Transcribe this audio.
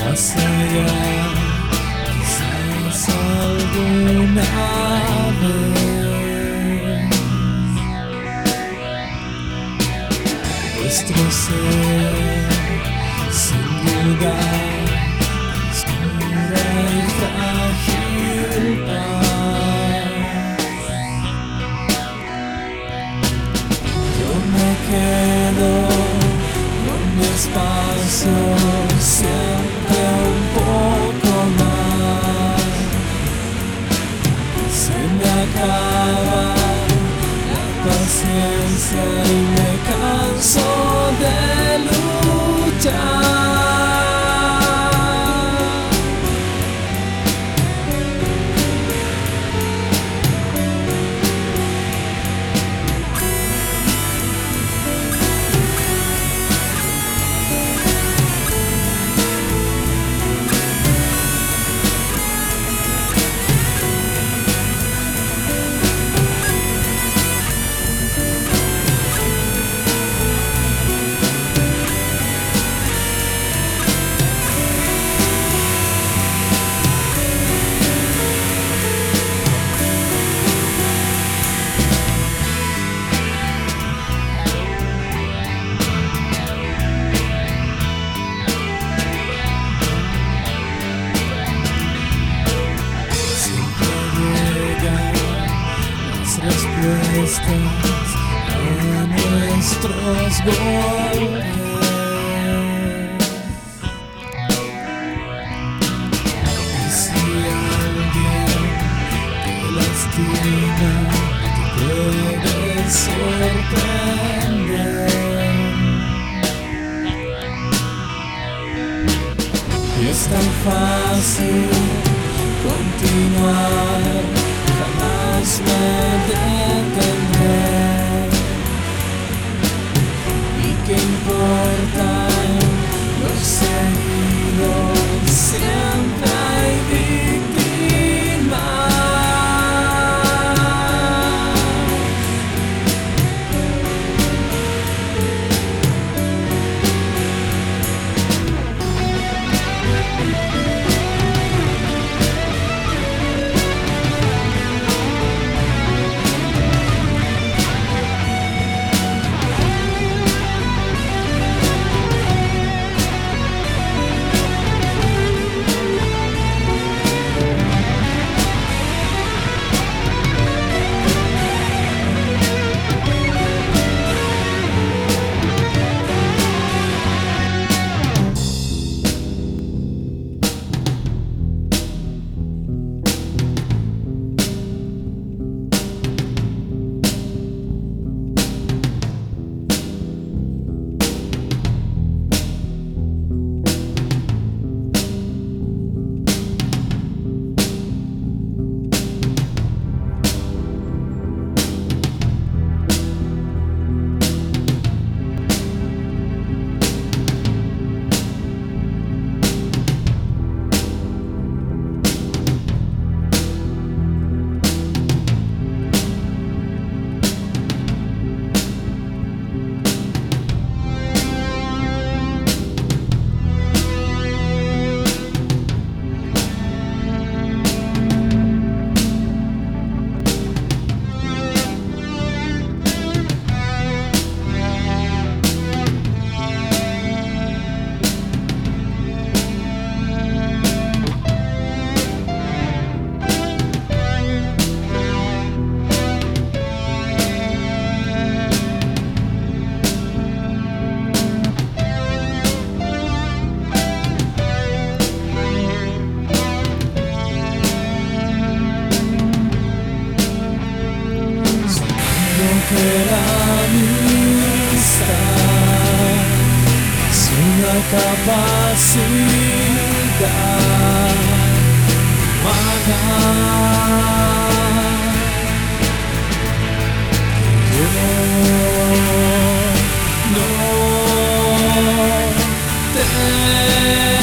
más allá, quizás alguna vez nuestro ser sin lugar, oscura y frágil paz. Yo me quedo con mi espacio, siempre un poco más. Se me acaba la paciencia y me canso de luchar. Respuestas a nuestros golpes. Y si alguien te lastima, te puede sorprender. Y es tan fácil continuar, jamás me detendré. ¿Y qué importa lo seguido? Siempre hay víctimas. Que la amistad es una capacidad humana. Yo no te